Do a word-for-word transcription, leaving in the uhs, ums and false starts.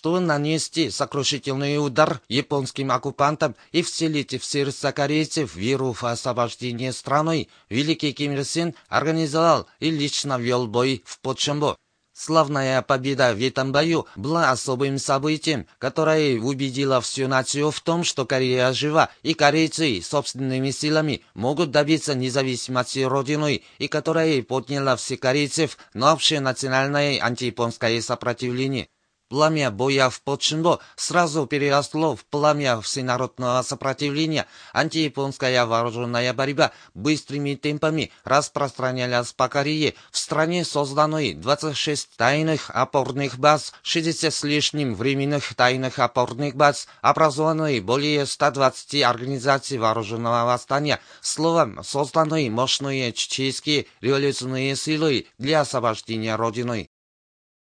чтобы нанести сокрушительный удар японским оккупантам и вселить в сердца корейцев веру в освобождение страны, великий Ким Ир Сен организовал и лично вел бой в Почембо. Славная победа в этом бою была особым событием, которое убедило всю нацию в том, что Корея жива, и корейцы собственными силами могут добиться независимости Родины, и которое подняло всех корейцев на общенациональное антияпонское сопротивление. Пламя боя в Почембо сразу переросло в пламя всенародного сопротивления. Антияпонская вооруженная борьба быстрыми темпами распространялась по Корее. В стране созданы двадцать шесть тайных опорных баз, шестьдесят с лишним временных тайных опорных баз, образованы более ста двадцати организаций вооруженного восстания. Словом, созданы мощные чеченские революционные силы для освобождения Родины.